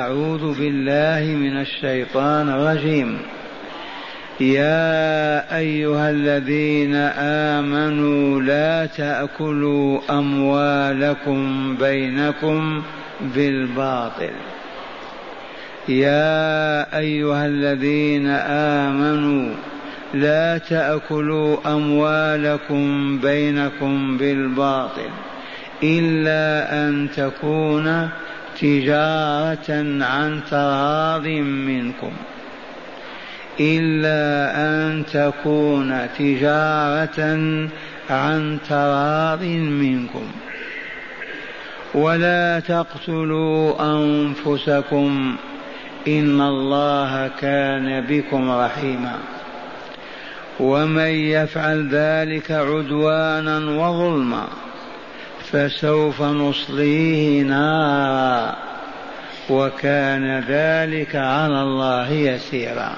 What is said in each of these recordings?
أعوذ بالله من الشيطان الرجيم. يا أيها الذين آمنوا لا تأكلوا أموالكم بينكم بالباطل. يا أيها الذين آمنوا لا تأكلوا أموالكم بينكم بالباطل إلا أن تكون تجارة عن تراض منكم، إلا أن تكون تجارة عن تراض منكم. ولا تقتلوا أنفسكم إن الله كان بكم رحيما. ومن يفعل ذلك عدوانا وظلما فسوف نصليه نارا وكان ذلك على الله يسيرا.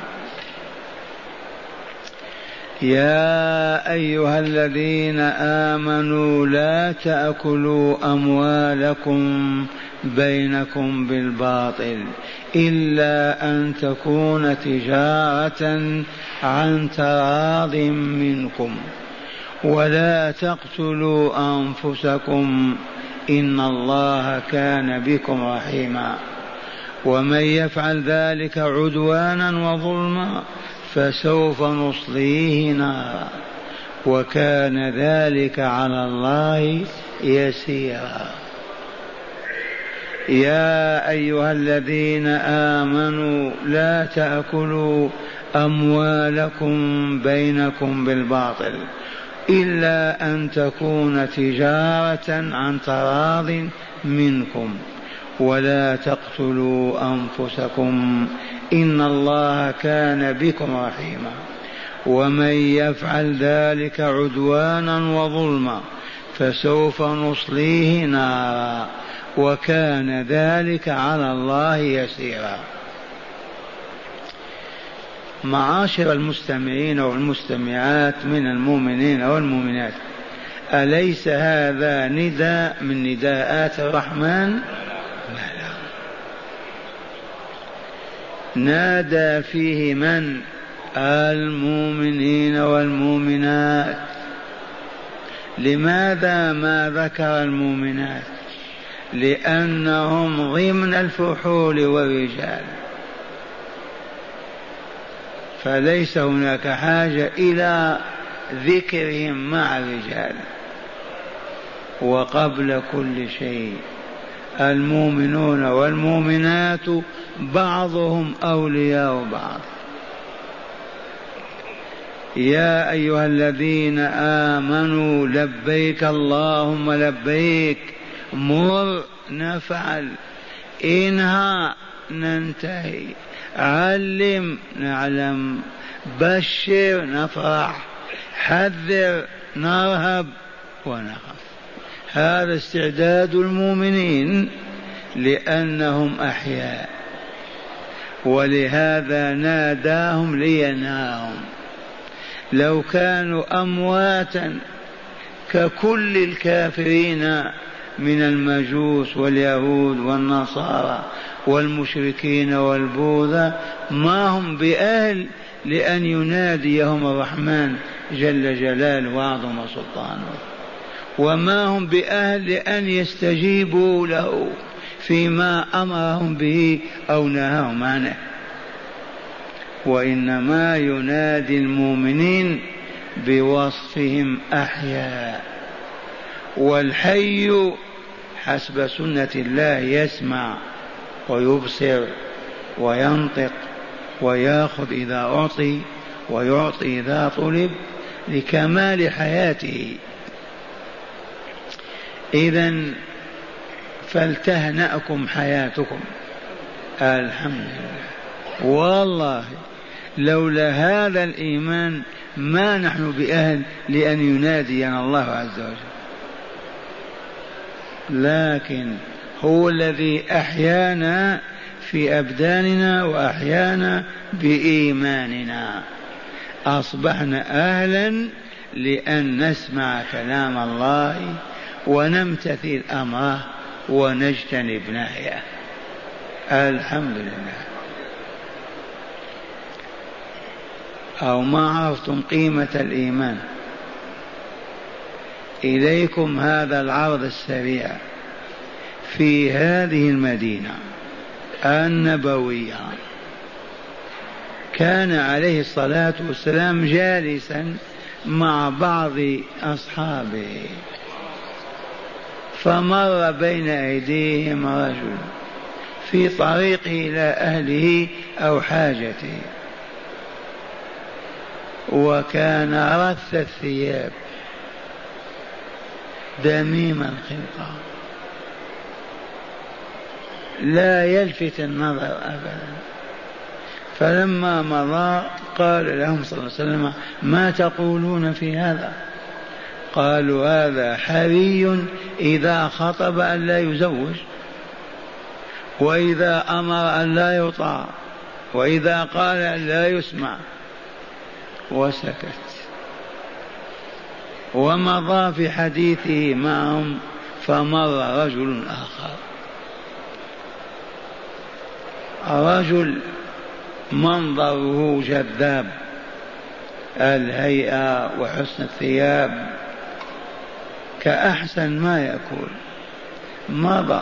يا أيها الذين آمنوا لا تأكلوا أموالكم بينكم بالباطل إلا أن تكون تجارة عن تراض منكم. ولا تقتلوا أنفسكم إن الله كان بكم رحيما. ومن يفعل ذلك عدوانا وظلما فسوف نصليه نارا وكان ذلك على الله يسيرا. يا أيها الذين آمنوا لا تأكلوا أموالكم بينكم بالباطل إلا أن تكون تجارة عن تراض منكم. ولا تقتلوا أنفسكم إن الله كان بكم رحيما. ومن يفعل ذلك عدوانا وظلما فسوف نصليه نارا وكان ذلك على الله يسيرا. معاشر المستمعين والمستمعات من المؤمنين والمؤمنات، أليس هذا نداء من نداءات الرحمن؟ نادى فيه من؟ المؤمنين والمؤمنات. لماذا ما ذكر المؤمنات؟ لأنهم ضمن الفحول والرجال، فليس هناك حاجة إلى ذكرهم مع الرجال. وقبل كل شيء المؤمنون والمؤمنات بعضهم أولياء بعض. يا أيها الذين آمنوا لبيك اللهم لبيك، مر نفعل، انهى ننتهي، علم نعلم، بشر نفرح، حذر نرهب ونخاف. هذا استعداد المؤمنين لأنهم أحياء، ولهذا ناداهم لينهاهم. لو كانوا أمواتا ككل الكافرين من المجوس واليهود والنصارى والمشركين والبوذا ما هم بأهل لأن يناديهم الرحمن جل جلاله وعظم سلطانه، وما هم بأهل لأن يستجيبوا له فيما أمرهم به أو نهاهم عنه. وإنما ينادي المؤمنين بوصفهم أحياء. والحي حسب سنة الله يسمع ويبصر وينطق ويأخذ إذا أعطي ويعطي إذا طلب لكمال حياته. إذن فلتهنأكم حياتكم. الحمد لله. والله لولا هذا الإيمان ما نحن بأهل لأن ينادينا الله عز وجل، لكن هو الذي أحيانا في أبداننا وأحيانا بإيماننا. أصبحنا أهلا لأن نسمع كلام الله ونمتثل أمره ونجتنب نهيه. الحمد لله. أو ما عرفتم قيمة الإيمان. إليكم هذا العرض السريع في هذه المدينة النبوية. كان عليه الصلاة والسلام جالسا مع بعض أصحابه، فمر بين أيديهم رجل في طريقه إلى أهله أو حاجته، وكان رث الثياب دميم الخلقة لا يلفت النظر أبدا. فلما مضى قال لهم صلى الله عليه وسلم: ما تقولون في هذا؟ قالوا: هذا حري إذا خطب أن لا يزوج، وإذا أمر أن لا يطاع، وإذا قال أن لا يسمع. وسكت ومضى في حديثه معهم. فمر رجل آخر، رجل منظره جذاب، الهيئة وحسن الثياب كأحسن ما يكون. مضى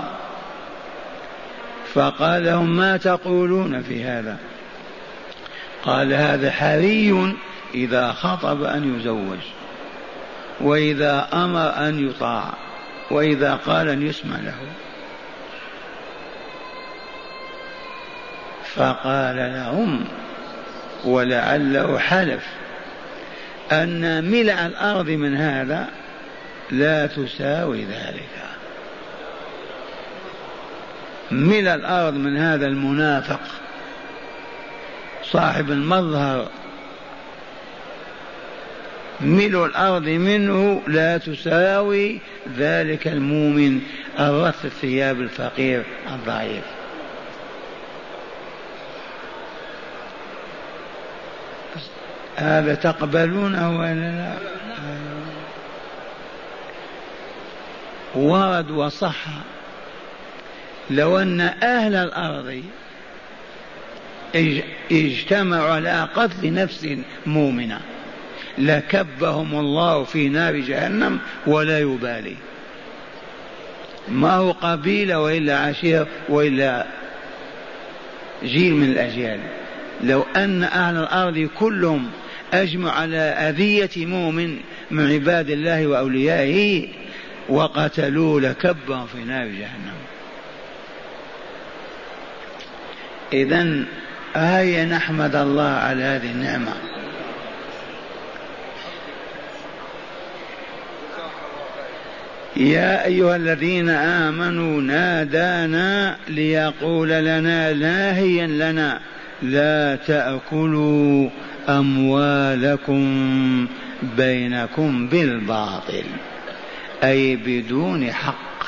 فقال لهم: ما تقولون في هذا؟ قال: هذا حري إذا خطب أن يزوج، وإذا أمر أن يطاع، وإذا قال أن يسمع له. فقال لهم، ولعله حلف، أن ملء الأرض من هذا لا تساوي ذلك. ملء الأرض من هذا المنافق صاحب المظهر، ملء الأرض منه لا تساوي ذلك المؤمن الرث الثياب الفقير الضعيف. هذا تقبلونه ولا لا؟ ورد وصح لو أن أهل الأرض اجتمعوا على قتل نفس مؤمنة لكبهم الله في نار جهنم ولا يبالي. ما هو قبيلة وإلا عشيرة وإلا جيل من الأجيال. لو أن أهل الأرض كلهم أجمعوا على أذية مؤمن من عباد الله وأوليائه وقتلوه لكبهم في نار جهنم. إذن هيا نحمد الله على هذه النعمة. يا أيها الذين آمنوا نادانا ليقول لنا ناهيا لنا لا تأكلوا أموالكم بينكم بالباطل، أي بدون حق.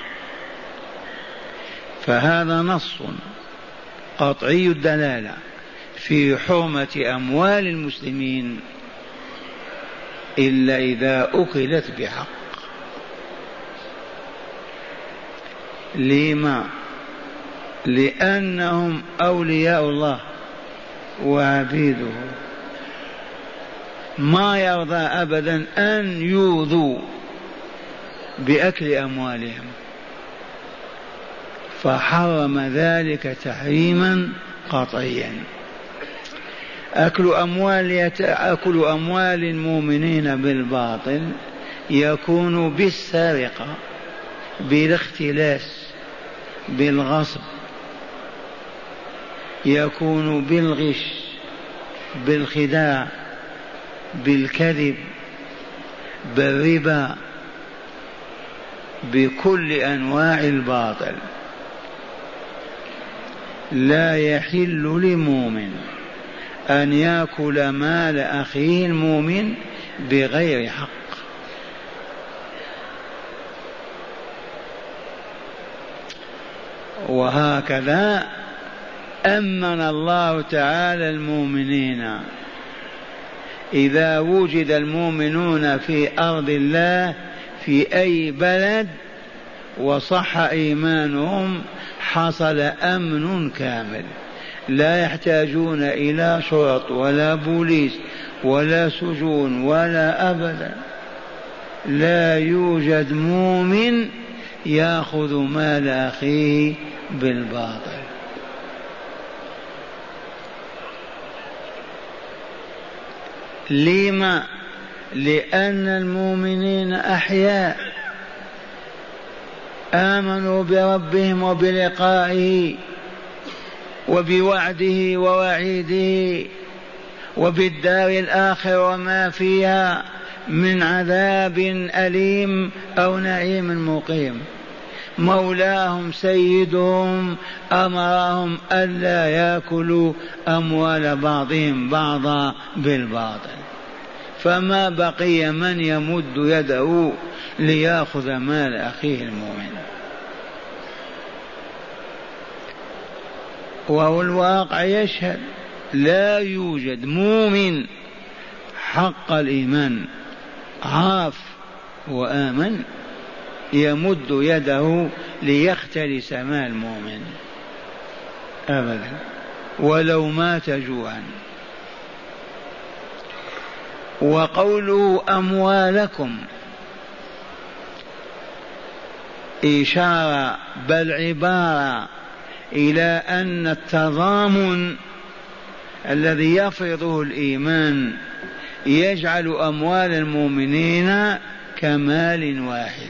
فهذا نص قطعي الدلالة في حرمة أموال المسلمين إلا إذا أكلت بحق. لما؟ لأنهم أولياء الله وعبيده، ما يرضى أبدا أن يوذوا بأكل أموالهم، فحرم ذلك تحريما قطعيا. أكل أموال المؤمنين بالباطل يكون بالسرقة، بالاختلاس، بالغصب، يكون بالغش، بالخداع، بالكذب، بالربا، بكل أنواع الباطل. لا يحل لمؤمن أن يأكل مال أخيه المؤمن بغير حق. وهكذا أمن الله تعالى المؤمنين. إذا وجد المؤمنون في أرض الله في أي بلد وصح إيمانهم حصل أمن كامل، لا يحتاجون إلى شرط ولا بوليس ولا سجون ولا أبدا. لا يوجد مؤمن يأخذ مال أخيه بالباطل. لما؟ لأن المؤمنين أحياء آمنوا بربهم وبلقائه وبوعده ووعيده وبالدار الآخرة وما فيها من عذاب أليم أو نعيم مقيم. مولاهم سيدهم أمرهم ألا يأكلوا أموال بعضهم بعضا بالباطل، فما بقي من يمد يده ليأخذ مال أخيه المؤمن. وهو الواقع يشهد لا يوجد مؤمن حق الإيمان عاف وآمن يمد يده ليختلس مال المؤمن أبدا ولو مات جوعا. وقوله أموالكم إشارة بل عبارة إلى أن التضامن الذي يفرضه الإيمان يجعل أموال المؤمنين كمال واحد،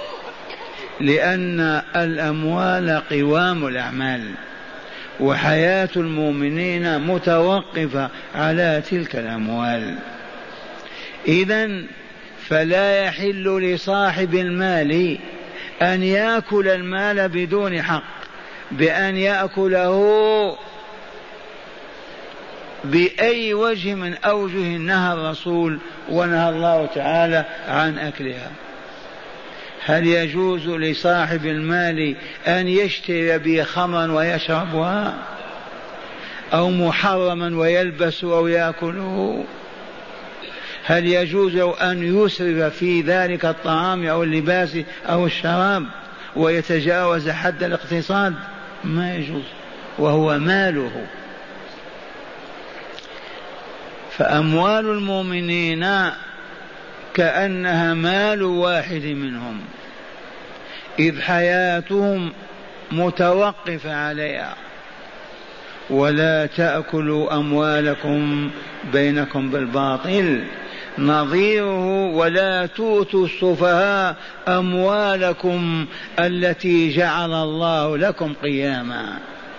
لأن الأموال قوام الأعمال وحياة المؤمنين متوقفة على تلك الأموال. إذن فلا يحل لصاحب المال أن يأكل المال بدون حق، بأن يأكله بأي وجه من أوجه نهى الرسول ونهى الله تعالى عن أكلها. هل يجوز لصاحب المال أن يشتري به خمرا ويشربها، أو محرما ويلبس أو يأكله؟ هل يجوز أن يسرف في ذلك الطعام أو اللباس أو الشراب ويتجاوز حد الاقتصاد؟ ما يجوز، وهو ماله. فأموال المؤمنين كأنها مال واحد منهم، إذ حياتهم متوقفة عليها. ولا تأكلوا أموالكم بينكم بالباطل نظيره ولا تؤتوا السفهاء أموالكم التي جعل الله لكم قياما.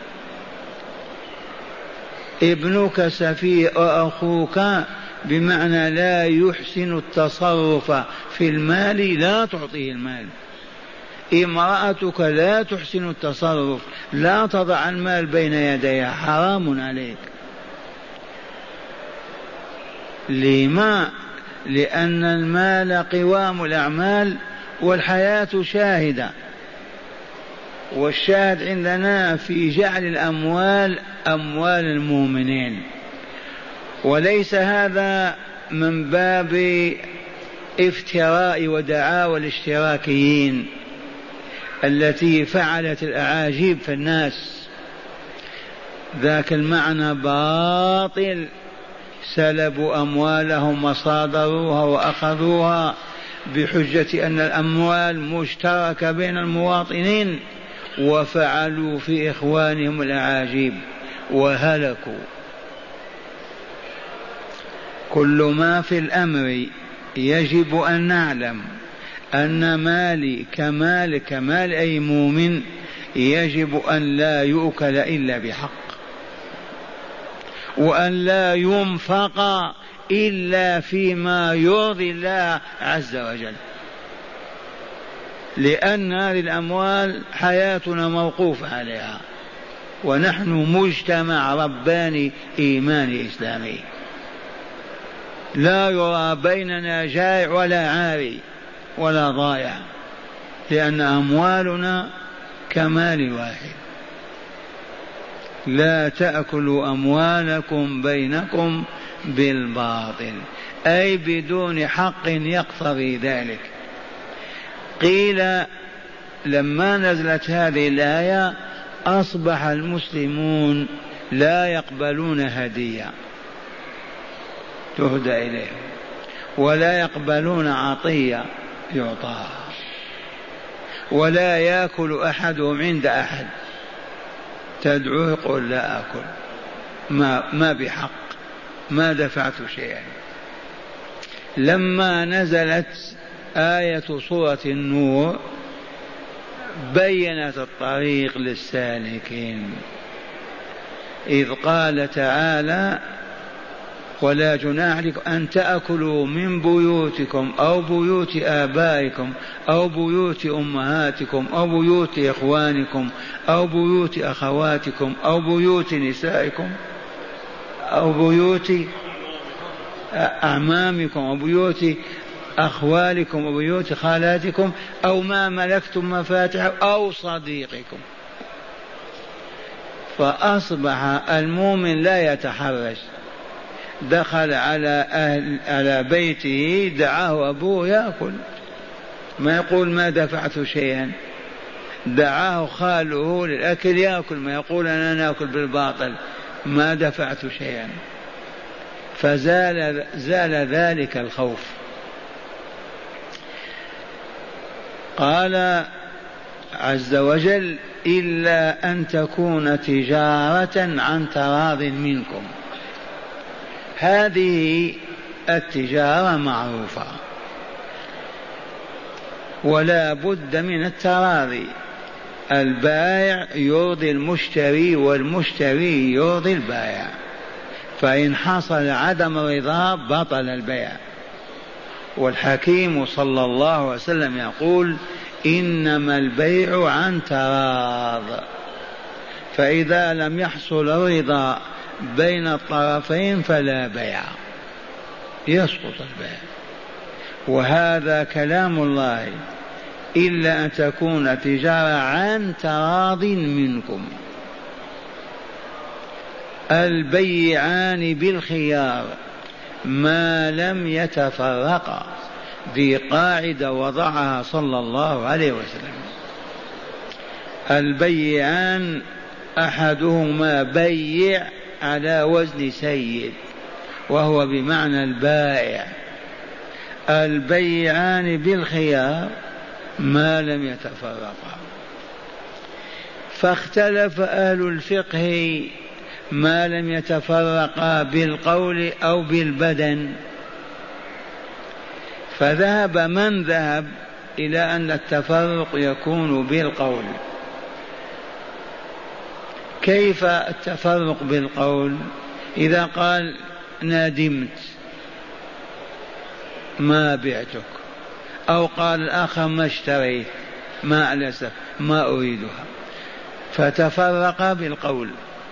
ابنك سفيه وأخوك بمعنى لا يحسن التصرف في المال لا تعطيه المال. امرأتك لا تحسن التصرف لا تضع المال بين يديها، حرام عليك. لما؟ لأن المال قوام الأعمال والحياة شاهدة، والشاهد عندنا في جعل الأموال أموال المؤمنين. وليس هذا من باب افتراء ودعاوى الاشتراكيين التي فعلت الأعاجيب في الناس، ذاك المعنى باطل. سلبوا أموالهم وصادروها وأخذوها بحجة أن الأموال مشتركة بين المواطنين، وفعلوا في إخوانهم الأعاجيب وهلكوا. كل ما في الأمر يجب أن نعلم أن مالي كمال أي مؤمن يجب أن لا يؤكل إلا بحق، وأن لا ينفق إلا فيما يرضي الله عز وجل، لأن هذه الأموال حياتنا موقوفة عليها، ونحن مجتمع رباني إيماني إسلامي، لا يرى بيننا جائع ولا عاري ولا ضائع، لأن أموالنا كمال واحد. لا تأكلوا أموالكم بينكم بالباطل، أي بدون حق يقتضي ذلك. قيل لما نزلت هذه الآية أصبح المسلمون لا يقبلون هدية تهدى إليهم، ولا يقبلون عطية يعطاها، ولا يأكل أحدهم عند أحد تدعوه يقول لا أكل، ما بحق، ما دفعت شيئا. لما نزلت آية سورة النور بينت الطريق للسالكين، إذ قال تعالى ولا جناح عليكم أن تأكلوا من بيوتكم أو بيوت آبائكم أو بيوت أمهاتكم أو بيوت إخوانكم أو بيوت أخواتكم أو بيوت نسائكم أو بيوت أعمامكم أو بيوت أخوالكم أو بيوت خالاتكم أو ما ملكتم مفاتحه أو صديقكم. فأصبح المؤمن لا يتحرج، دخل على بيته دعاه أبوه يأكل، ما يقول ما دفعت شيئا، دعاه خاله للأكل يأكل، ما يقول أنا نأكل بالباطل ما دفعت شيئا. فزال ذلك الخوف. قال عز وجل إلا أن تكون تجارة عن تراض منكم. هذه التجارة معروفة ولا بد من التراضي، البائع يرضي المشتري والمشتري يرضي البائع، فإن حصل عدم رضا بطل البيع. والحكيم صلى الله عليه وسلم يقول إنما البيع عن تراض، فإذا لم يحصل الرضا بين الطرفين فلا بيع، يسقط البيع. وهذا كلام الله إلا أن تكون تجارة عن تراض منكم. البيعان بالخيار ما لم يتفرقا، ذي قاعدة وضعها صلى الله عليه وسلم. البيعان أحدهما بيع على وزن سيد وهو بمعنى البائع، البيعان بالخيار ما لم يتفرقا. فاختلف أهل الفقه ما لم يتفرقا بالقول أو بالبدن، فذهب من ذهب إلى أن التفرق يكون بالقول. كيف التفرق بالقول؟ إذا قال ندمت ما بعتك، أو قال الآخر ما اشتريت ما ألسف ما أريدها، فتفرق بالقول.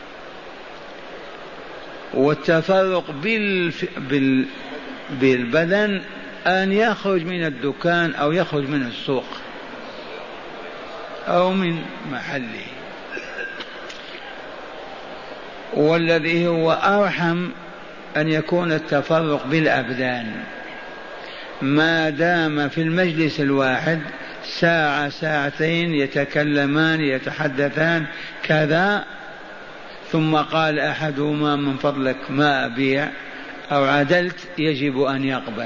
والتفرق بالبدن أن يخرج من الدكان أو يخرج من السوق أو من محله. والذي هو أرحم أن يكون التفرق بالأبدان، ما دام في المجلس الواحد ساعة ساعتين يتكلمان يتحدثان كذا، ثم قال أحدهما من فضلك ما أبيع أو عدلت، يجب أن يقبل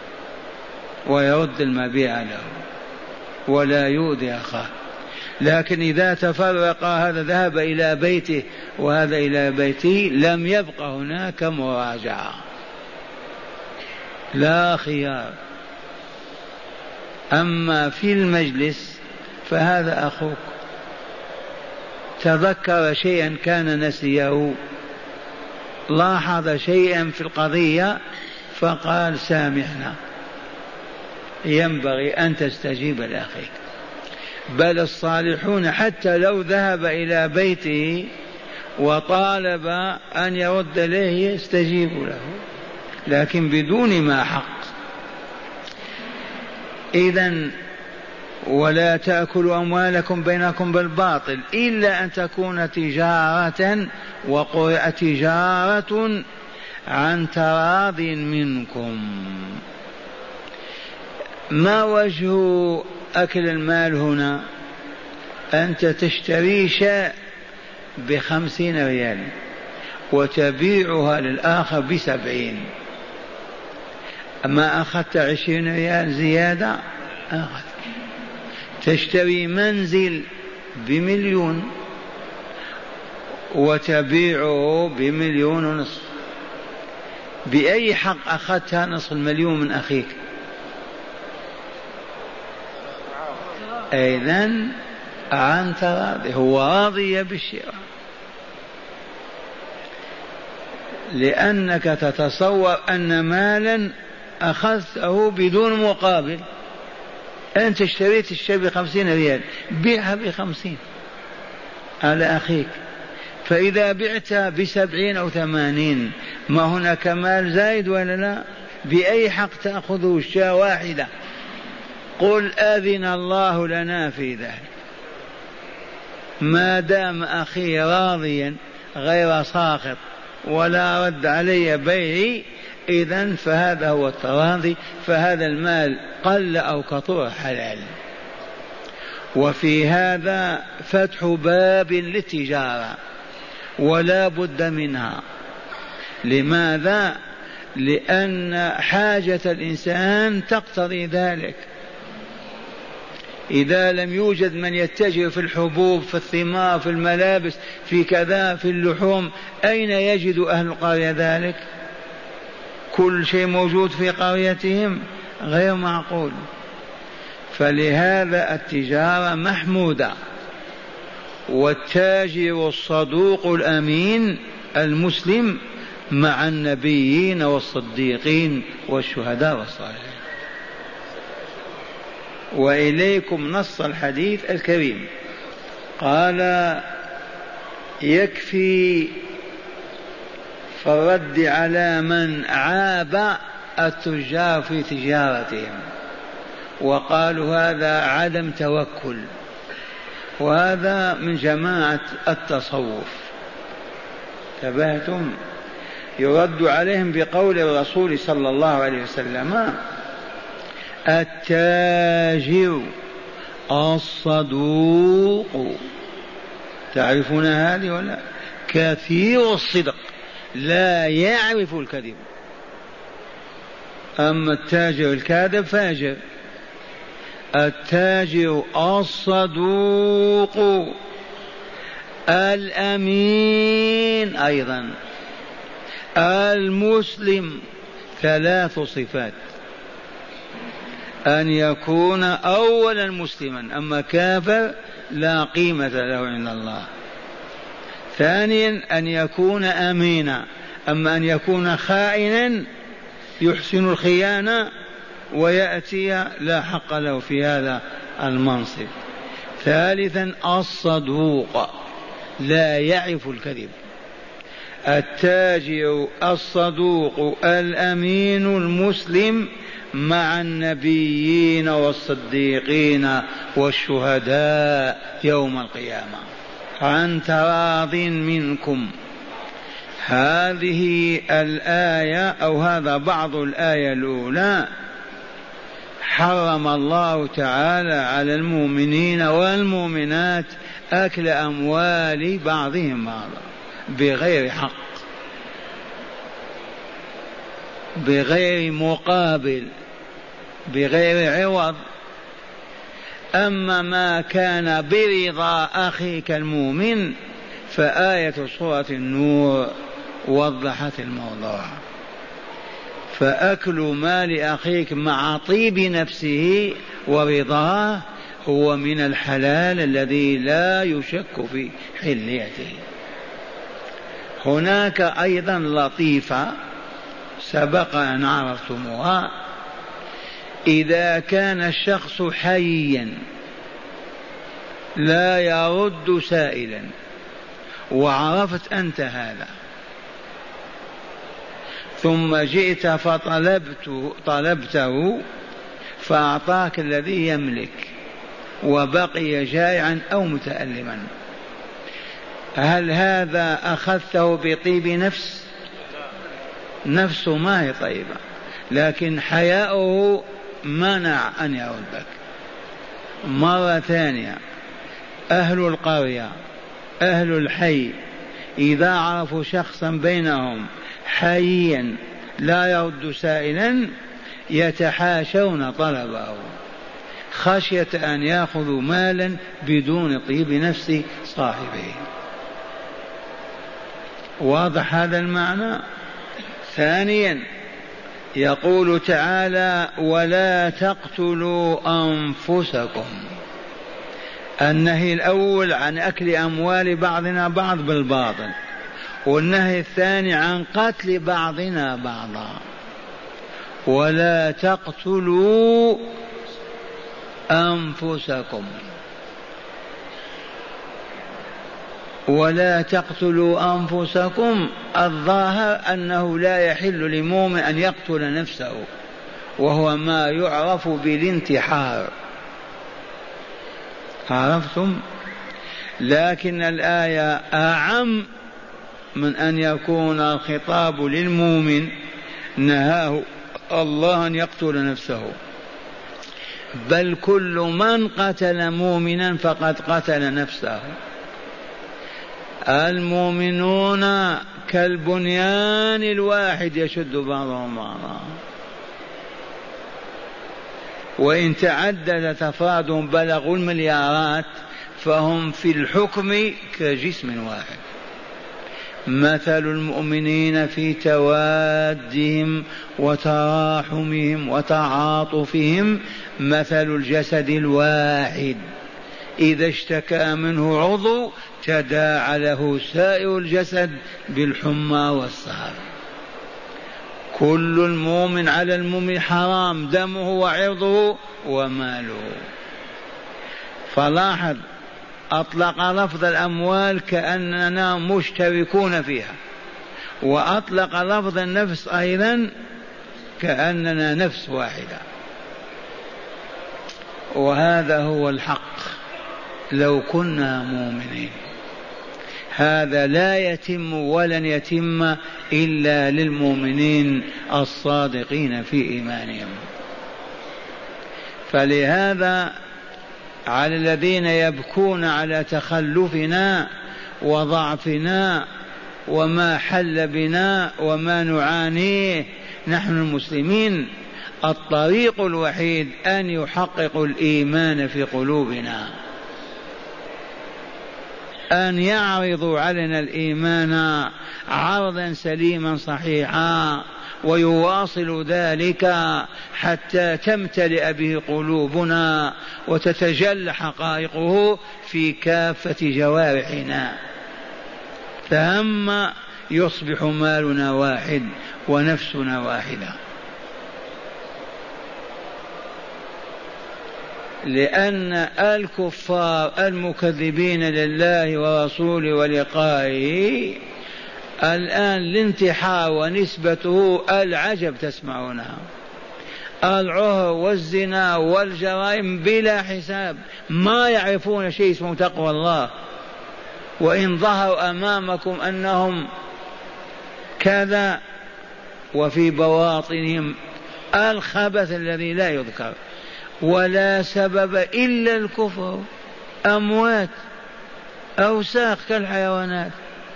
ويرد المبيع له ولا يؤذي أخاه. لكن إذا تفرق هذا ذهب إلى بيته وهذا إلى بيته لم يبق هناك مراجعة، لا خيار. أما في المجلس فهذا أخوك تذكر شيئا كان نسيه، لاحظ شيئا في القضية فقال سامحنا، ينبغي أن تستجيب لأخيك. بل الصالحون حتى لو ذهب إلى بيته وطالب أن يرد إليه يستجيب له، لكن بدون ما حق. إذن ولا تأكلوا أموالكم بينكم بالباطل إلا أن تكون تجارة، وقرئ تجارة عن تراض منكم. ما وجه أكل المال هنا؟ أنت تشتري شيء ب50 ريال وتبيعها للآخر ب70، ما أخذت 20 ريال زيادة؟ أخذ. تشتري منزل ب1,000,000 وتبيعه ب1,500,000، بأي حق أخذتها نصف المليون من أخيك؟ إذن أنت راضي، هو راضي بالشراء، لأنك تتصور أن مالا أخذته بدون مقابل. أنت اشتريت الشيء ب50 ريال، بيعها ب50 على أخيك، فإذا بعتها ب70 أو 80 ما هناك مال زايد ولا لا؟ بأي حق تأخذه الشاة واحدة؟ قل أذن الله لنا في ذلك، ما دام أخي راضيا غير ساخط ولا رد علي بيعي، إذن فهذا هو التراضي، فهذا المال قل أو كثر حلال. وفي هذا فتح باب للتجارة ولا بد منها. لماذا؟ لأن حاجة الإنسان تقتضي ذلك. إذا لم يوجد من يتجر في الحبوب، في الثمار، في الملابس، في كذا، في اللحوم، أين يجد أهل القرية ذلك؟ كل شيء موجود في قريتهم، غير معقول. فلهذا التجارة محمودة. والتاجر الصدوق الأمين المسلم مع النبيين والصديقين والشهداء والصالحين. وإليكم نص الحديث الكريم، قال: يكفي في الرد على من عاب التجار في تجارتهم وقالوا هذا عدم توكل، وهذا من جماعة التصوف. تبهتم؟ يرد عليهم بقول الرسول صلى الله عليه وسلم: التاجر الصدوق، تعرفون هذه ولا؟ كثير الصدق لا يعرف الكذب. أما التاجر الكاذب فاجر. التاجر الصدوق الأمين أيضا المسلم. 3 صفات: أن يكون أولا مسلما، أما كافر لا قيمة له عند الله. ثانيا أن يكون أمينا، أما أن يكون خائنا يحسن الخيانة ويأتي لا حق له في هذا المنصب. ثالثا الصدوق لا يعرف الكذب. التاجر الصدوق الأمين المسلم مع النبيين والصديقين والشهداء يوم القيامة عن تراض منكم. هذه الآية أو هذا بعض الآية الأولى. حرم الله تعالى على المؤمنين والمؤمنات أكل أموال بعضهم بعضا بغير حق، بغير مقابل، بغير عوض. أما ما كان برضا أخيك المؤمن فآية سورة النور وضحت الموضوع. فأكل مال أخيك مع طيب نفسه ورضاه هو من الحلال الذي لا يشك في حليته. هناك أيضا لطيفة سبق أن عرفتموها: إذا كان الشخص حيا لا يرد سائلا وعرفت أنت هذا، ثم جئت طلبته فأعطاك الذي يملك وبقي جائعا أو متألما، هل هذا أخذته بطيب نفس؟ نفسه ما هي طيبة، لكن حياؤه منع أن يردك. مرة ثانية: أهل القرية أهل الحي إذا عرفوا شخصا بينهم حيا لا يرد سائلا يتحاشون طلبه خشية أن يأخذوا مالا بدون طيب نفس صاحبه. واضح هذا المعنى؟ ثانيا يقول تعالى ولا تقتلوا أنفسكم. النهي الأول عن أكل أموال بعضنا بعض بالباطل، والنهي الثاني عن قتل بعضنا بعضا. ولا تقتلوا أنفسكم، ولا تقتلوا أنفسكم. الظاهر أنه لا يحل لمؤمن أن يقتل نفسه، وهو ما يعرف بالانتحار. عرفتم؟ لكن الآية أعم من أن يكون الخطاب للمؤمن، نهاه الله أن يقتل نفسه، بل كل من قتل مؤمنا فقد قتل نفسه. المؤمنون كالبنيان الواحد يشد بعضهم بعضا، وإن تعدد تفرادهم بلغوا المليارات فهم في الحكم كجسم واحد. مثل المؤمنين في توادهم وتراحمهم وتعاطفهم مثل الجسد الواحد إذا اشتكى منه عضو تداعى له سائر الجسد بالحمى والسهر. كل المؤمن على المؤمن حرام دمه وعرضه وماله. فلاحظ أطلق لفظ الأموال كأننا مشتركون فيها، وأطلق لفظ النفس أيضا كأننا نفس واحدة. وهذا هو الحق لو كنا مؤمنين. هذا لا يتم ولن يتم إلا للمؤمنين الصادقين في إيمانهم. فلهذا على الذين يبكون على تخلفنا وضعفنا وما حل بنا وما نعانيه نحن المسلمين، الطريق الوحيد أن يحققوا الإيمان في قلوبنا، أن يعرضوا علينا الإيمان عرضا سليما صحيحا، ويواصل ذلك حتى تمتلئ به قلوبنا وتتجلى حقائقه في كافة جوارحنا، ثم يصبح مالنا واحد ونفسنا واحدة. لأن الكفار المكذبين لله ورسوله ولقائه الآن الانتحار ونسبته العجب تسمعونها، العهر والزنا والجرائم بلا حساب، ما يعرفون شيء اسمه تقوى الله. وإن ظهروا أمامكم أنهم كذا وفي بواطنهم الخبث الذي لا يذكر، ولا سبب إلا الكفر، أموات أوساخ كالحيوانات.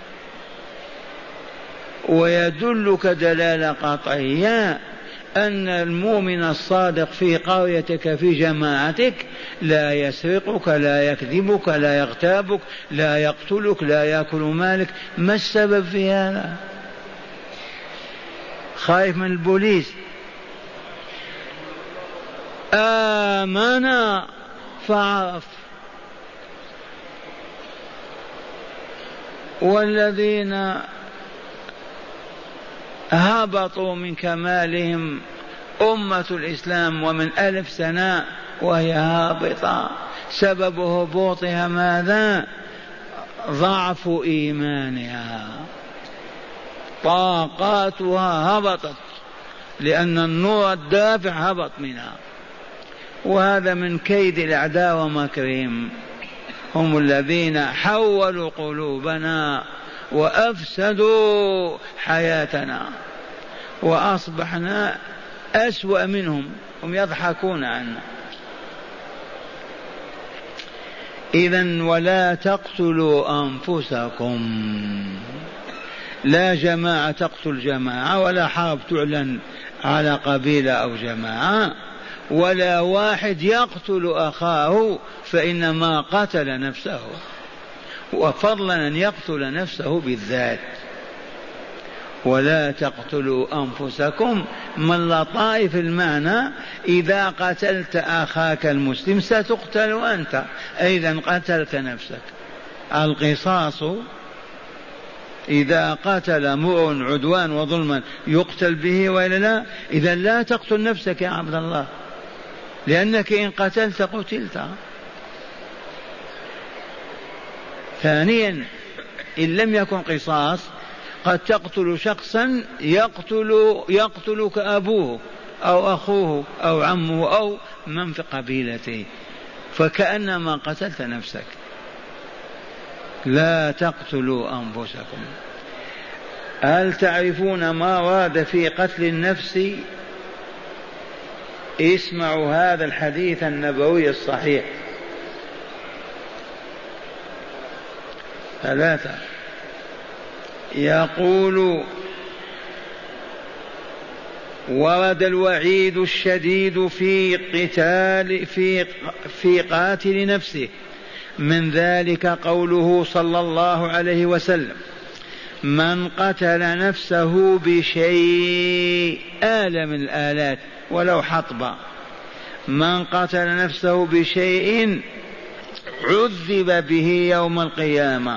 ويدلك دلالة قطعية أن المؤمن الصادق في قريتك في جماعتك لا يسرقك لا يكذبك لا يغتابك لا يقتلك لا يأكل مالك. ما السبب في هذا؟ خايف من البوليس؟ آمن فعرف. والذين هبطوا من كمالهم أمة الإسلام ومن 1000 سنة وهي هابطة، سبب هبوطها ماذا؟ ضعف إيمانها، طاقاتها هبطت لأن النور الدافع هبط منها. وهذا من كيد الأعداء ومكرهم، هم الذين حولوا قلوبنا وأفسدوا حياتنا وأصبحنا أسوأ منهم، هم يضحكون عنا. إذن ولا تقتلوا أنفسكم، لا جماعة تقتل جماعة، ولا حرب تعلن على قبيلة أو جماعة، ولا واحد يقتل أخاه، فإنما قتل نفسه، وفضلا أن يقتل نفسه بالذات. ولا تقتلوا أنفسكم من لطائف المعنى، إذا قتلت أخاك المسلم ستقتل أنت، إذا قتلت نفسك. القصاص إذا قتل امرؤ عدوان وظلما يقتل به وإلا لا؟ إذا لا تقتل نفسك يا عبد الله، لأنك إن قتلت قتلت. ثانيا، إن لم يكن قصاص قد تقتل شخصا يقتلك أبوه أو أخوه أو عمه أو من في قبيلته، فكأنما قتلت نفسك. لا تقتلوا أنفسكم. هل تعرفون ما ورد في قتل النفس؟ اسمعوا هذا الحديث النبوي الصحيح. 3 يقول: ورد الوعيد الشديد في قتال في قاتل نفسه، من ذلك قوله صلى الله عليه وسلم: من قتل نفسه بشيء، آلة من الآلات ولو حطب، من قتل نفسه بشيء عذب به يوم القيامة،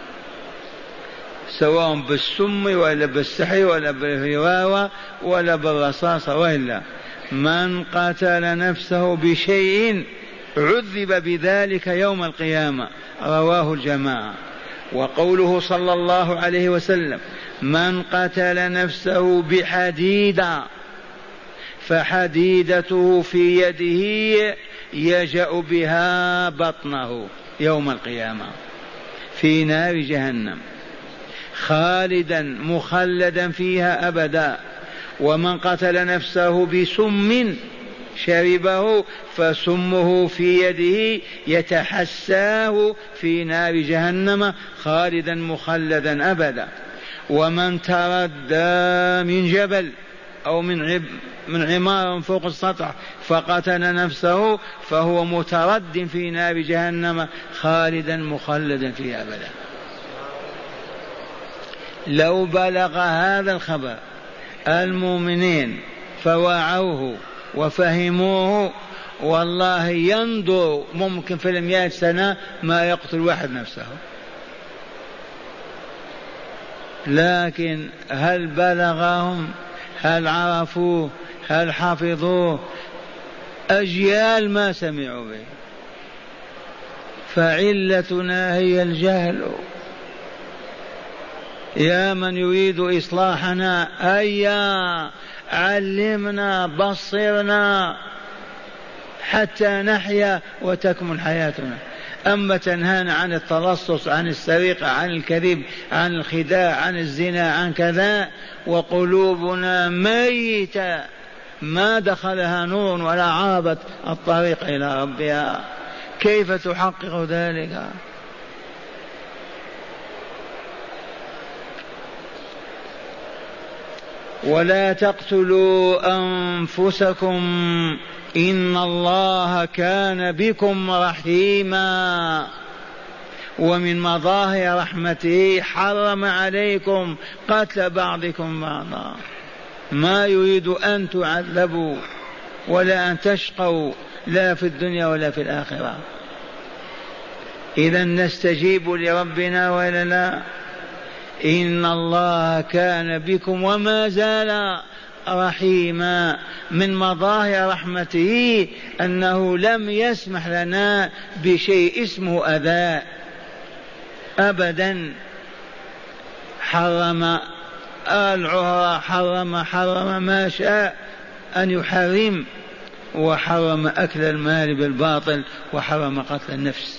سواء بالسم ولا بالسحر ولا بالهواوة ولا بالرصاصة وإلا. من قتل نفسه بشيء عذب بذلك يوم القيامة، رواه الجماعة. وقوله صلى الله عليه وسلم: من قتل نفسه بحديدة فحديدته في يده يجأ بها بطنه يوم القيامة في نار جهنم خالدا مخلدا فيها أبدا. ومن قتل نفسه بسم شربه فسمه في يده يتحساه في نار جهنم خالدا مخلدا أبدا. ومن تردى من جبل أو من عمارة فوق السطح فقتل نفسه فهو مترد في نار جهنم خالدا مخلدا فيها أبدا. لو بلغ هذا الخبر المؤمنين فوعوه وفهموه، والله ينظر ممكن في 100 سنة ما يقتل واحد نفسه. لكن هل بلغهم؟ هل عرفوه؟ هل حفظوه؟ أجيال ما سمعوا به. فعلتنا هي الجهل. يا من يريد إصلاحنا هيا علمنا بصرنا حتى نحيا وتكمل حياتنا. أما تنهانا عن التلصص، عن السرقة، عن الكذب، عن الخداع، عن الزنا، عن كذا، وقلوبنا ميتة ما دخلها نور ولا عربت الطريق إلى ربها، كيف تحقق ذلك؟ ولا تقتلوا أنفسكم إن الله كان بكم رحيما. ومن مظاهر رحمته حرم عليكم قتل بعضكم بعضا، ما يريد أن تعذبوا ولا أن تشقوا لا في الدنيا ولا في الآخرة. إذا نستجيب لربنا ولا لا؟ إن الله كان بكم وما زال رحيما. من مظاهر رحمته أنه لم يسمح لنا بشيء اسمه أذى أبدا. حرم العهر، حرم ما شاء أن يحرم، وحرم أكل المال بالباطل، وحرم قتل النفس.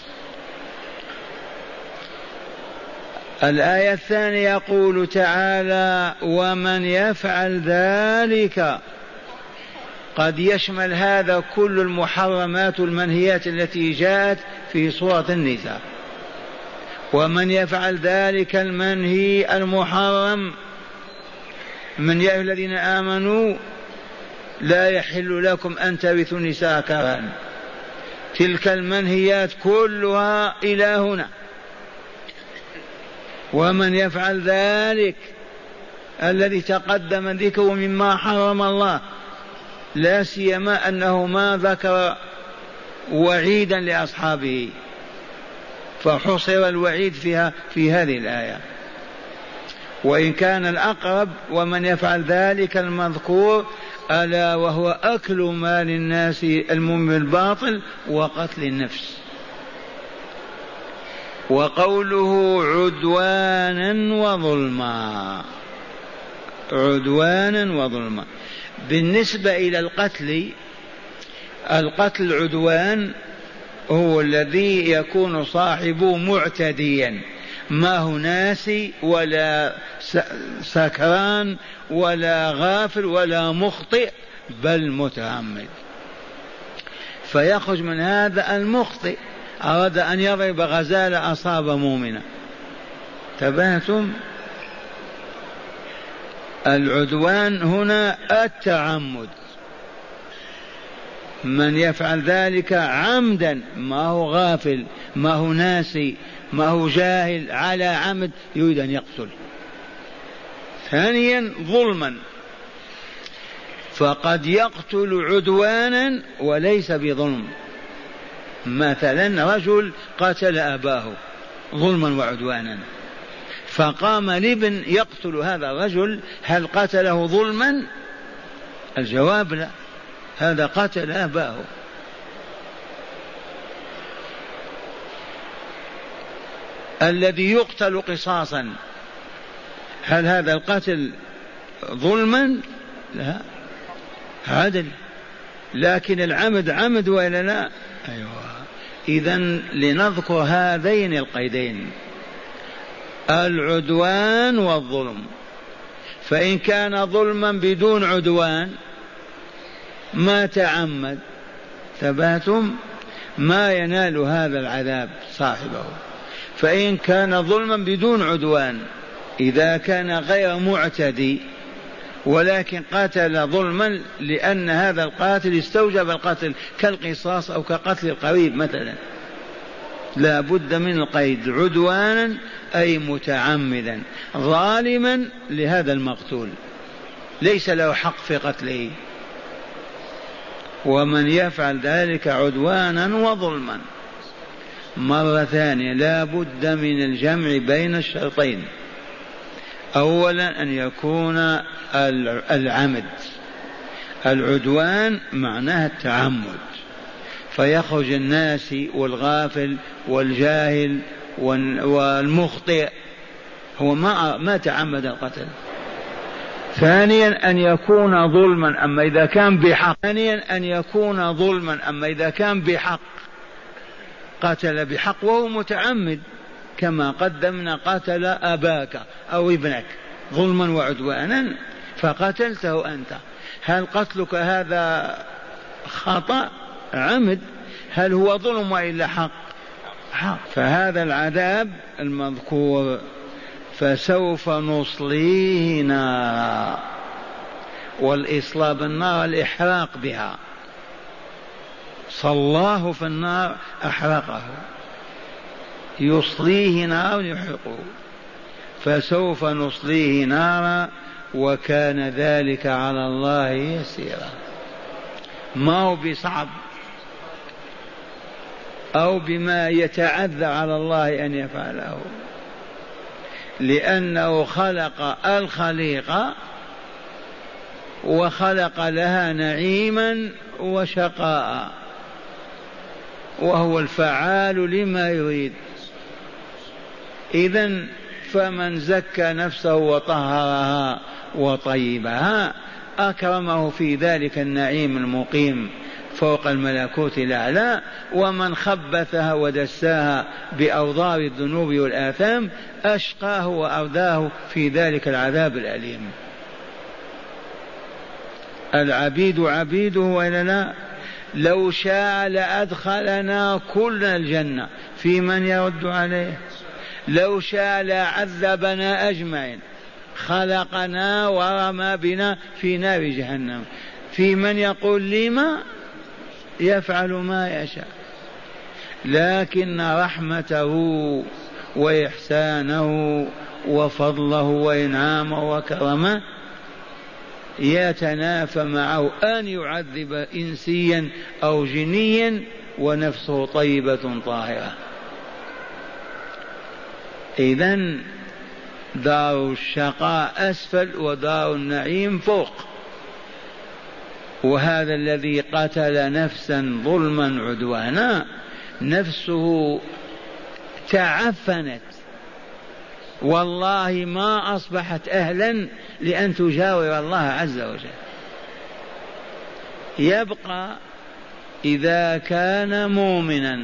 الآية الثانية يقول تعالى: ومن يفعل ذلك قد يشمل هذا كل المحرمات والمنهيات التي جاءت في سورة النساء. ومن يفعل ذلك المنهي المحرم من يا أيها الذين آمنوا لا يحل لكم أن ترثوا النساء كرها، تلك المنهيات كلها إلى هنا. ومن يفعل ذلك الذي تقدم ذكره مما حرم الله، لا سيما أنه ما ذكر وعيدا لأصحابه، فحصر الوعيد فيها في هذه الآية. وإن كان الأقرب ومن يفعل ذلك المذكور ألا وهو أكل مال الناس المؤمن بالباطل وقتل النفس. وقوله عدوانا وظلما، عدوانا وظلما. بالنسبة إلى القتل عدوان هو الذي يكون صاحبه معتديا، ما هو ناسي ولا سكران ولا غافل ولا مخطئ، بل متعمد. فيخرج من هذا المخطئ أراد أن يضرب غزالة أصاب مؤمنة. تبهتم؟ العدوان هنا التعمد. من يفعل ذلك عمدا، ما هو غافل، ما هو ناسي، ما هو جاهل، على عمد يريد أن يقتل. ثانيا ظلما، فقد يقتل عدوانا وليس بظلم. مثلا رجل قتل أباه ظلما وعدوانا، فقام الابن يقتل هذا الرجل، هل قتله ظلما؟ الجواب لا، هذا قتل أباه. الذي يقتل قصاصا، هل هذا القتل ظلما؟ لا، عدل. لكن العمد عمد وإلا لا؟ أيوة. إذن لنذكر هذين القيدين، العدوان والظلم. فإن كان ظلما بدون عدوان ما تعمد، ثباتم، ما ينال هذا العذاب صاحبه. فإن كان ظلما بدون عدوان، إذا كان غير معتدي ولكن قتل ظلما لأن هذا القاتل استوجب القتل كالقصاص أو كقتل القريب مثلا، لا بد من القيد، عدوانا أي متعمدا ظالما لهذا المقتول ليس له حق في قتله. ومن يفعل ذلك عدوانا وظلما. مرة ثانية لا بد من الجمع بين الشرطين. أولا أن يكون العمد، العدوان معناها التعمد، فيخرج الناسي والغافل والجاهل والمخطئ هو ما تعمد القتل. ثانيا أن يكون ظلما، أما إذا كان بحق. ثانيا أن يكون ظلما، أما إذا كان بحق، قتل بحق وهو متعمد كما قدمنا، قتل أباك أو ابنك ظلما وعدوانا فقتلته أنت، هل قتلك هذا خطأ عمد؟ هل هو ظلم وإلا حق؟ حق. فهذا العذاب المذكور فسوف نصليه نارا، والإصلاب النار الإحراق بها، صلاه في النار أحرقه، يصليه نارا يحرقه، فسوف نصليه نارا وكان ذلك على الله يسيرا. ما هو بصعب أو بما يتعذر على الله أن يفعله، لأنه خلق الخليقة وخلق لها نعيما وشقاء، وهو الفعال لما يريد. إذن فمن زكى نفسه وطهرها وطيبها أكرمه في ذلك النعيم المقيم فوق الملكوت الأعلى، ومن خبثها ودساها بأوضار الذنوب والآثام أشقاه وأرداه في ذلك العذاب الأليم. العبيد عبيده وإلا لا؟ لو شاء لأدخلنا كلنا الجنة، في من يرد عليه؟ لو شاء لعذبنا أجمعين، خلقنا ورمى بنا في نار جهنم، في من يقول لما؟ يفعل ما يشاء. لكن رحمته وإحسانه وفضله وإنعامه وكرمه يتنافى معه أن يعذب إنسيا أو جنيا ونفسه طيبة طاهرة. إذن دار الشقاء أسفل ودار النعيم فوق. وهذا الذي قتل نفسا ظلما عدوانا نفسه تعفنت، والله ما أصبحت أهلا لأن تجاور الله عز وجل. يبقى إذا كان مؤمنا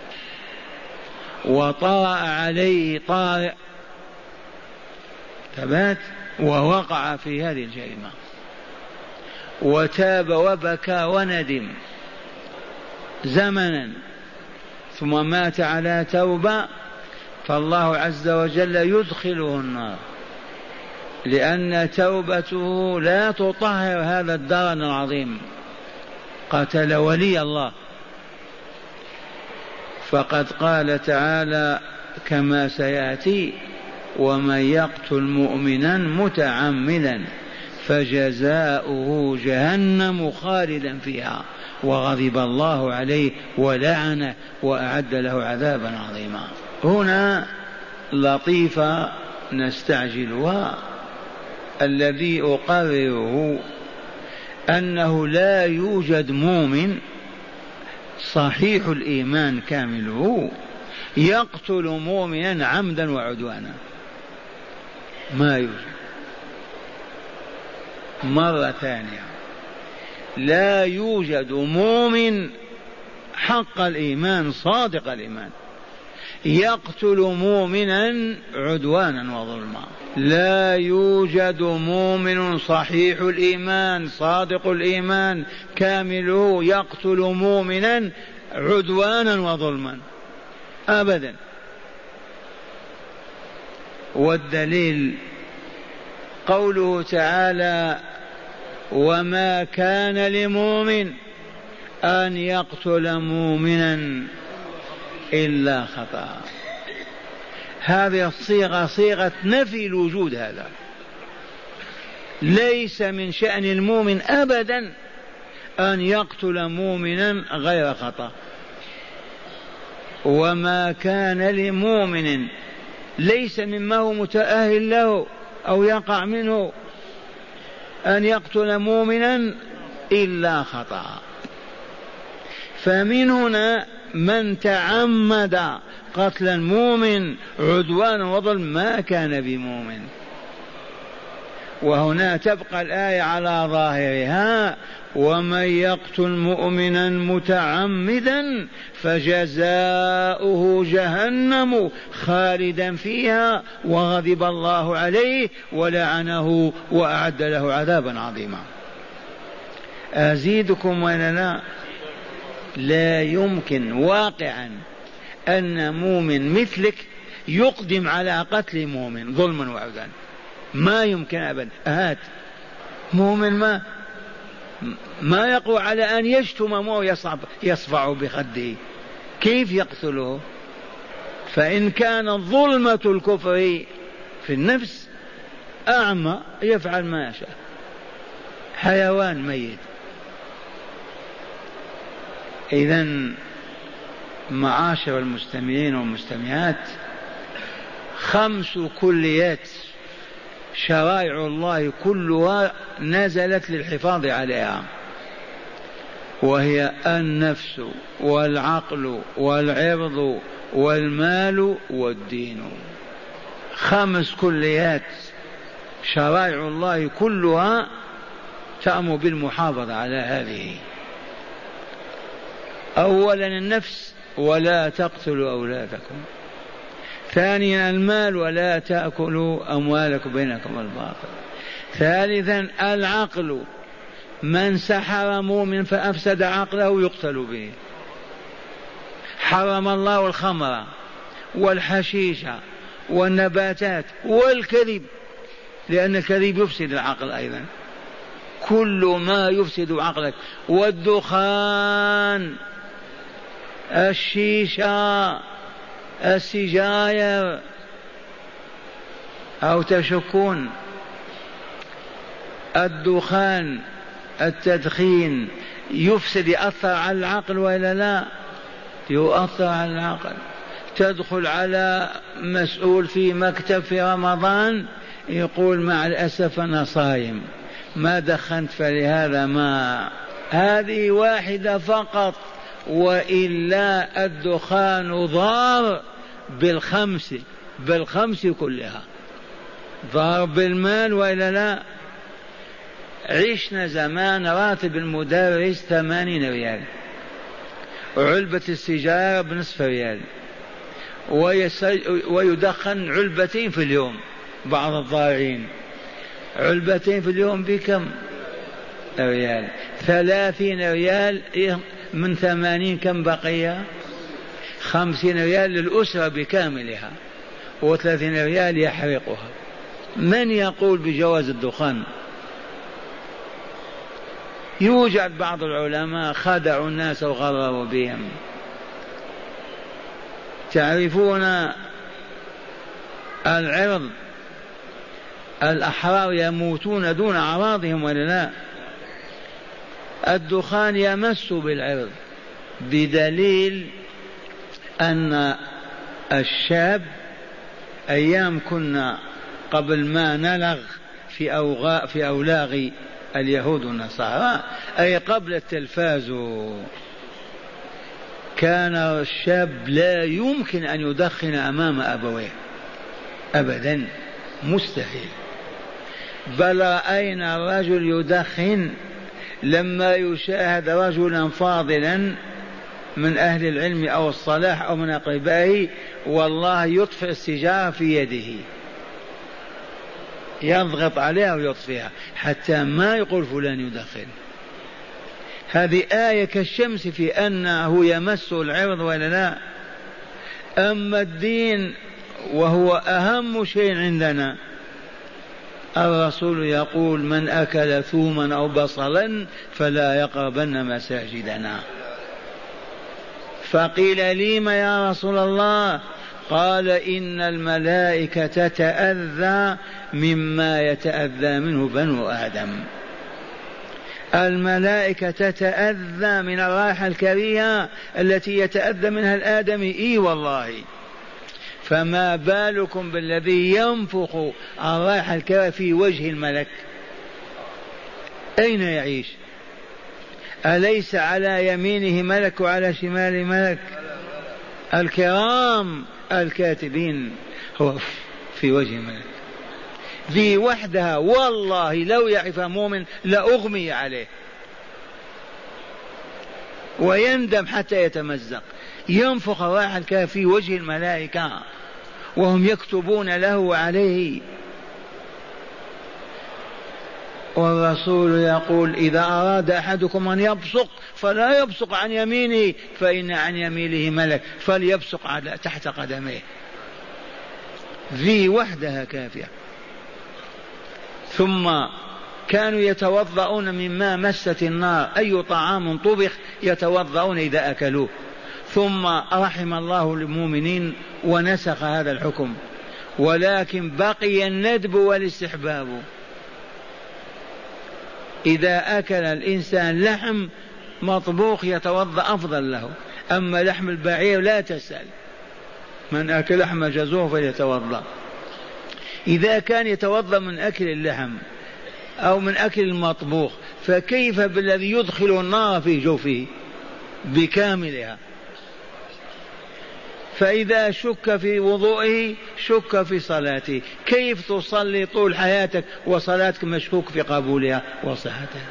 وطرأ عليه طارئ ثبات ووقع في هذه الجريمة وتاب وبكى وندم زمنا ثم مات على توبة، فالله عز وجل يدخله النار، لأن توبته لا تطهر هذا الدرن العظيم. قتل ولي الله، فقد قال تعالى كما سيأتي: ومن يقتل مؤمنا متعمدا فجزاؤه جهنم خالدا فيها وغضب الله عليه ولعنه وأعد له عذابا عظيما. هنا لطيفة نستعجلها، الذي أقرره أنه لا يوجد مؤمن صحيح الإيمان كامله يقتل مؤمنا عمدا وعدوانا، ما يوجد. مرة ثانية، لا يوجد مؤمن حق الإيمان صادق الإيمان يقتل مؤمنا عدوانا وظلما. لا يوجد مؤمن صحيح الإيمان صادق الإيمان كامله يقتل مؤمنا عدوانا وظلما أبدا. والدليل قوله تعالى: وما كان لمؤمن أن يقتل مؤمنا إلا خطأ. هذه الصيغة صيغة نفي الوجود، هذا ليس من شأن المؤمن أبدا أن يقتل مؤمنا غير خطأ. وما كان لمؤمن ليس مما هو متأهل له أو يقع منه أن يقتل مؤمنا إلا خطأ. فمن هنا من تعمد قتل المؤمن عدوانا وظلم ما كان بمؤمن. وهنا تبقى الآية على ظاهرها: ومن يقتل مؤمنا متعمدا فجزاؤه جهنم خالدا فيها وغضب الله عليه ولعنه وأعد له عذابا عظيما. أزيدكم ولا لا؟ لا يمكن واقعا أن مؤمن مثلك يقدم على قتل مؤمن ظلما وعدوانا، ما يمكن أبدا. هات مؤمن ما يقوى على أن يشتم يصفع بخده، كيف يقتله؟ فإن كان ظلمة الكفر في النفس أعمى يفعل ما يشاء، حيوان ميت. إذن معاشر المستمعين والمستمعات، 5 كليات شرائع الله كلها نزلت للحفاظ عليها، وهي النفس والعقل والعرض والمال والدين. 5 كليات شرائع الله كلها تأمر بالمحافظة على هذه. أولا النفس: ولا تقتلوا أولادكم. ثانيا المال: ولا تأكلوا أموالكم بينكم بالباطل. ثالثا العقل: من سحر مؤمن فأفسد عقله يقتل به. حرم الله الخمر والحشيش والنباتات والكذب، لأن الكذب يفسد العقل أيضا، كل ما يفسد عقلك، والدخان، الشيشة، السجاير. أو تشكون الدخان التدخين يفسد، يأثر على العقل ولا لا؟ يؤثر على العقل. تدخل على مسؤول في مكتب في رمضان يقول مع الأسف أنا صايم ما دخنت فلهذا ما. هذه واحدة فقط، وإلا الدخان ضار بالخمس كلها، ضار بالمال وإلا لا. عشنا زمان راتب المدرس 80 ريال، علبة السيجارة بنصف ريال، ويدخن علبتين في اليوم. بعض الضارين علبتين في اليوم بكم؟ ريال. 30 ريال من 80 كم بقية؟ 50 ريال للأسرة بكاملها، و30 ريال يحرقها. من يقول بجواز الدخان؟ يوجد بعض العلماء خدعوا الناس وغرروا بهم. تعرفون العرض، الأحرار يموتون دون أعراضهم ولا لا؟ الدخان يمس بالعرض، بدليل أن الشاب أيام كنا قبل ما نلغ في أولاغ اليهود والنصارى، أي قبل التلفاز، كان الشاب لا يمكن أن يدخن أمام أبويه أبدا، مستحيل. بل رأينا الرجل يدخن لما يشاهد رجلا فاضلا من أهل العلم أو الصلاح أو من أقربائه، والله يطفئ السيجارة في يده، يضغط عليها ويطفئها حتى ما يقول فلان يدخن. هذه آية كالشمس في أنه يمس العرض ولا لا. أما الدين وهو أهم شيء عندنا، الرسول يقول من أكل ثوما أو بصلا فلا يقربن مساجدنا. فقيل لي ما يا رسول الله؟ قال إن الملائكة تتأذى مما يتأذى منه بنو آدم. الملائكة تتأذى من الرائحة الكريهة التي يتأذى منها الآدمي. إي والله، فما بالكم بالذي ينفخ الرائحة الكريهة في وجه الملك؟ أين يعيش؟ أليس على يمينه ملك وعلى شماله ملك؟ الكرام الكاتبين هو في وجه الملك. ذي وحدها والله لو يعرف مؤمن لأغمي عليه ويندم حتى يتمزق. ينفخ الرائحة الكريهة في وجه الملائكة وهم يكتبون له وعليه. والرسول يقول إذا أراد أحدكم أن يبصق فلا يبصق عن يمينه فإن عن يمينه ملك فليبصق تحت قدميه. ذي وحدها كافية. ثم كانوا يتوضؤون مما مست النار، أي طعام طبخ يتوضؤون إذا أكلوه. ثم رحم الله المؤمنين ونسخ هذا الحكم، ولكن بقي الندب والاستحباب. إذا أكل الإنسان لحم مطبوخ يتوضأ أفضل له، أما لحم البعير لا تسأل، من أكل لحم جزور فليتوضأ. إذا كان يتوضأ من أكل اللحم أو من أكل المطبوخ، فكيف بالذي يدخل النار في جوفه بكاملها؟ فإذا شك في وضوئه شك في صلاته. كيف تصلي طول حياتك وصلاتك مشكوك في قبولها وصحتها؟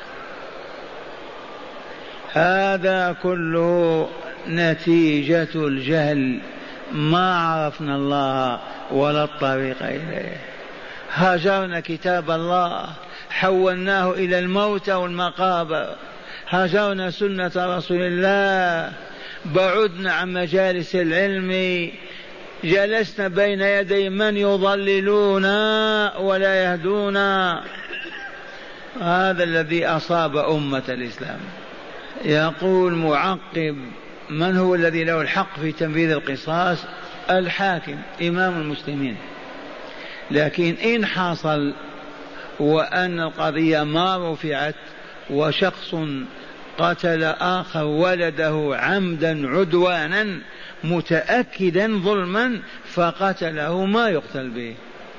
هذا كله نتيجة الجهل، ما عرفنا الله ولا الطريق إليه. هجرنا كتاب الله، حولناه إلى الموت والمقابر، هجرنا سنة رسول الله، بعدنا عن مجالس العلم، جلسنا بين يدي من يضللونا ولا يهدونا. هذا الذي أصاب أمة الإسلام. يقول معقب: من هو الذي له الحق في تنفيذ القصاص؟ الحاكم إمام المسلمين. لكن إن حصل وأن القضية ما رفعت وشخص قتل آخر ولده عمدا عدوانا متأكدا ظلما فقتله، ما يقتل به،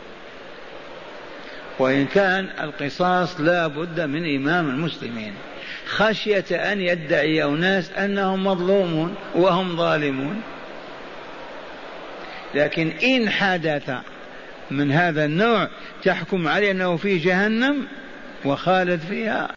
وإن كان القصاص لا بد من إمام المسلمين، خشية أن يدعي أناس أنهم مظلومون وهم ظالمون. لكن إن حدث من هذا النوع تحكم عليه أنه في جهنم وخالد فيها.